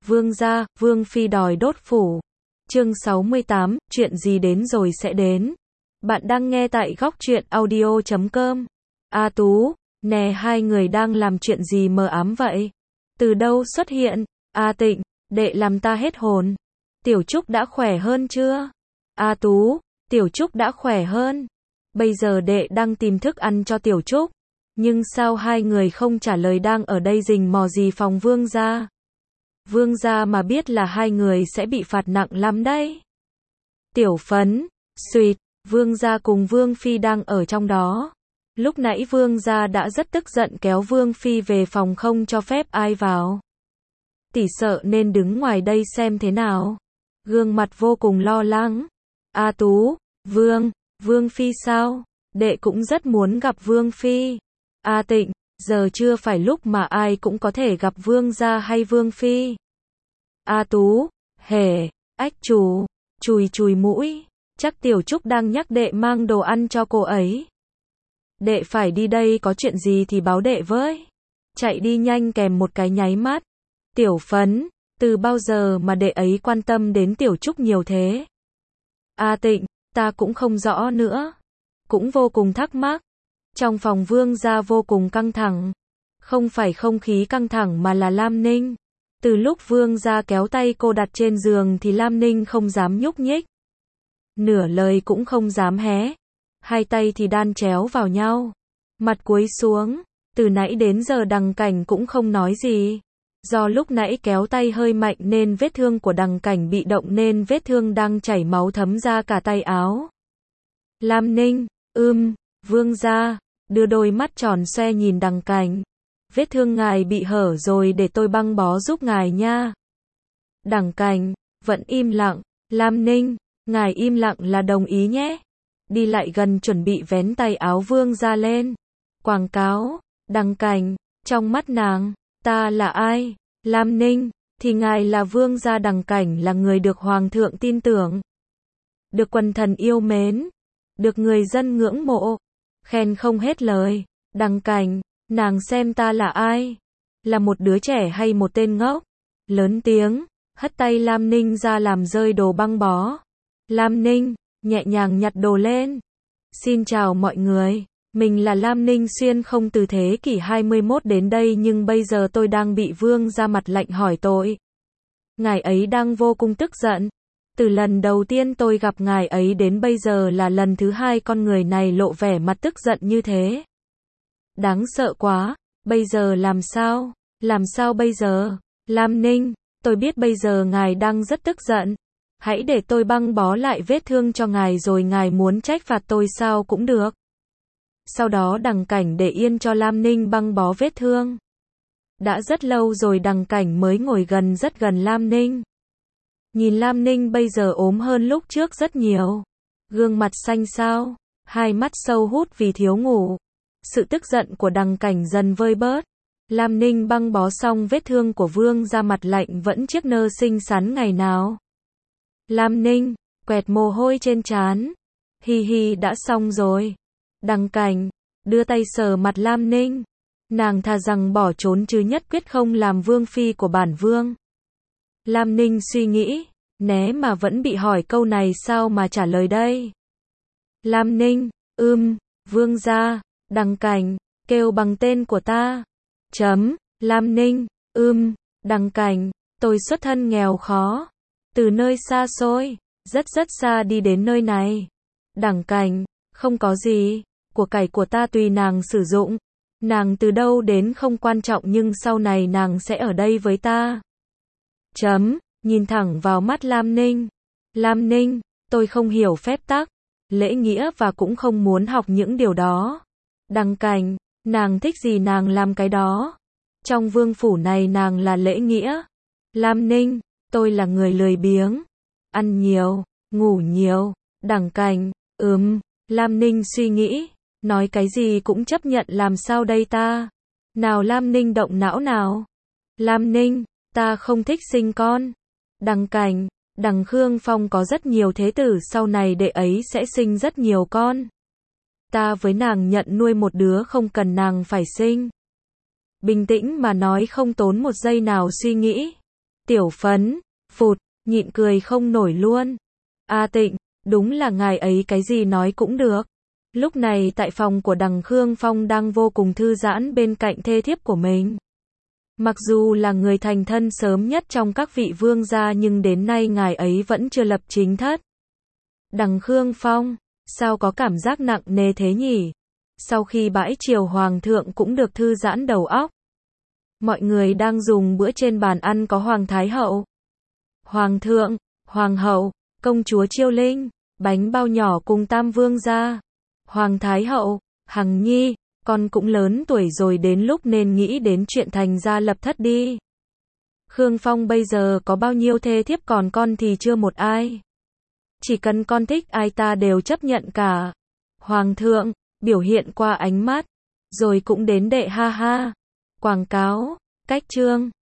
Vương gia, Vương phi đòi đốt phủ. Chương 68, chuyện gì đến rồi sẽ đến. Bạn đang nghe tại góc truyện audio.com. A Tú, nè hai người đang làm chuyện gì mờ ám vậy? Từ đâu xuất hiện? A Tịnh, đệ làm ta hết hồn. Tiểu Trúc đã khỏe hơn chưa? A Tú, Tiểu Trúc đã khỏe hơn. Bây giờ đệ đang tìm thức ăn cho Tiểu Trúc. Nhưng sao hai người không trả lời, đang ở đây rình mò gì phòng Vương gia? Vương gia mà biết là hai người sẽ bị phạt nặng lắm đấy. Tiểu Phấn, suýt, Vương gia cùng Vương phi đang ở trong đó. Lúc nãy Vương gia đã rất tức giận kéo Vương phi về phòng không cho phép ai vào. Tỷ sợ nên đứng ngoài đây xem thế nào. Gương mặt vô cùng lo lắng. A Tú, Vương phi sao? Đệ cũng rất muốn gặp Vương phi. A Tịnh, giờ chưa phải lúc mà ai cũng có thể gặp Vương gia hay Vương phi. A Tú, ách chù, chùi mũi, chắc Tiểu Trúc đang nhắc đệ mang đồ ăn cho cô ấy. Đệ phải đi đây, có chuyện gì thì báo đệ với. Chạy đi nhanh kèm một cái nháy mắt. Tiểu Phấn, từ bao giờ mà đệ ấy quan tâm đến Tiểu Trúc nhiều thế? A Tịnh, ta cũng không rõ nữa. Cũng vô cùng thắc mắc. Trong phòng Vương gia vô cùng căng thẳng. Không phải không khí căng thẳng mà là Lam Ninh. Từ lúc Vương gia kéo tay cô đặt trên giường thì Lam Ninh không dám nhúc nhích. Nửa lời cũng không dám hé. Hai tay thì đan chéo vào nhau. Mặt cúi xuống. Từ nãy đến giờ Đằng Cảnh cũng không nói gì. Do lúc nãy kéo tay hơi mạnh nên vết thương của Đằng Cảnh bị động nên vết thương đang chảy máu thấm ra cả tay áo. Lam Ninh, Vương gia, đưa đôi mắt tròn xoe nhìn Đằng Cảnh. Vết thương ngài bị hở rồi, để tôi băng bó giúp ngài nha. Đằng Cảnh vẫn im lặng. Lam Ninh, ngài im lặng là đồng ý nhé. Đi lại gần chuẩn bị vén tay áo Vương gia lên. Quảng cáo. Đằng Cảnh, trong mắt nàng, ta là ai? Lam Ninh, thì ngài là Vương gia. Đằng Cảnh là người được Hoàng thượng tin tưởng, được quần thần yêu mến, được người dân ngưỡng mộ, khen không hết lời. Đằng Cảnh, nàng xem ta là ai? Là một đứa trẻ hay một tên ngốc? Lớn tiếng, hất tay Lam Ninh ra làm rơi đồ băng bó. Lam Ninh, nhẹ nhàng nhặt đồ lên. Xin chào mọi người, mình là Lam Ninh xuyên không từ thế kỷ 21 đến đây, nhưng bây giờ tôi đang bị Vương gia mặt lạnh hỏi tội. Ngài ấy đang vô cùng tức giận. Từ lần đầu tiên tôi gặp ngài ấy đến bây giờ là lần thứ hai con người này lộ vẻ mặt tức giận như thế. Đáng sợ quá, bây giờ làm sao? Làm sao bây giờ? Lam Ninh, tôi biết bây giờ ngài đang rất tức giận. Hãy để tôi băng bó lại vết thương cho ngài, rồi ngài muốn trách phạt tôi sao cũng được. Sau đó Đằng Cảnh để yên cho Lam Ninh băng bó vết thương. Đã rất lâu rồi Đằng Cảnh mới ngồi rất gần Lam Ninh. Nhìn Lam Ninh bây giờ ốm hơn lúc trước rất nhiều. Gương mặt xanh xao, hai mắt sâu hút vì thiếu ngủ. Sự tức giận của Đằng Cảnh dần vơi bớt. Lam Ninh băng bó xong vết thương của Vương gia, mặt lạnh vẫn chiếc nơ xinh xắn ngày nào. Lam Ninh, quẹt mồ hôi trên trán. Hi đã xong rồi. Đằng Cảnh, đưa tay sờ mặt Lam Ninh. Nàng thà rằng bỏ trốn chứ nhất quyết không làm Vương phi của bản Vương. Lam Ninh suy nghĩ, né mà vẫn bị hỏi câu này sao mà trả lời đây. Lam Ninh, Vương gia. Đằng Cảnh, kêu bằng tên của ta. Lam Ninh, Đằng Cảnh, tôi xuất thân nghèo khó. Từ nơi xa xôi, rất xa đi đến nơi này. Đằng Cảnh, không có gì, của cải của ta tùy nàng sử dụng. Nàng từ đâu đến không quan trọng, nhưng sau này nàng sẽ ở đây với ta. Nhìn thẳng vào mắt Lam Ninh. Lam Ninh, tôi không hiểu phép tắc, lễ nghĩa và cũng không muốn học những điều đó. Đằng Cảnh, nàng thích gì nàng làm cái đó. Trong vương phủ này nàng là lễ nghĩa. Lam Ninh, tôi là người lười biếng, ăn nhiều, ngủ nhiều. Đằng Cảnh, Lam Ninh suy nghĩ, nói cái gì cũng chấp nhận, làm sao đây ta? Nào Lam Ninh động não nào. Lam Ninh, ta không thích sinh con. Đằng Cảnh, Đằng Khương Phong có rất nhiều thế tử, sau này đệ ấy sẽ sinh rất nhiều con. Ta với nàng nhận nuôi một đứa, không cần nàng phải sinh. Bình tĩnh mà nói, không tốn một giây nào suy nghĩ. Tiểu Phấn, phụt, nhịn cười không nổi luôn. A Tịnh, đúng là ngài ấy cái gì nói cũng được. Lúc này tại phòng của đằng Khương Phong đang vô cùng thư giãn bên cạnh thê thiếp của mình. Mặc dù là người thành thân sớm nhất trong các vị vương gia nhưng đến nay ngài ấy vẫn chưa lập chính thất. Đằng Khương Phong, sao có cảm giác nặng nề thế nhỉ? Sau khi bãi triều hoàng thượng cũng được thư giãn đầu óc. Mọi người đang dùng bữa trên bàn ăn có Hoàng Thái Hậu, Hoàng thượng, Hoàng hậu, công chúa Chiêu Linh, bánh bao nhỏ cùng tam vương gia. Hoàng Thái Hậu, Hằng Nhi, con cũng lớn tuổi rồi đến lúc nên nghĩ đến chuyện thành gia lập thất đi. Khương Phong bây giờ có bao nhiêu thê thiếp còn con thì chưa một ai. Chỉ cần con thích ai ta đều chấp nhận cả. Hoàng thượng, biểu hiện qua ánh mắt, rồi cũng đến đệ ha ha. Quảng cáo, cách chương.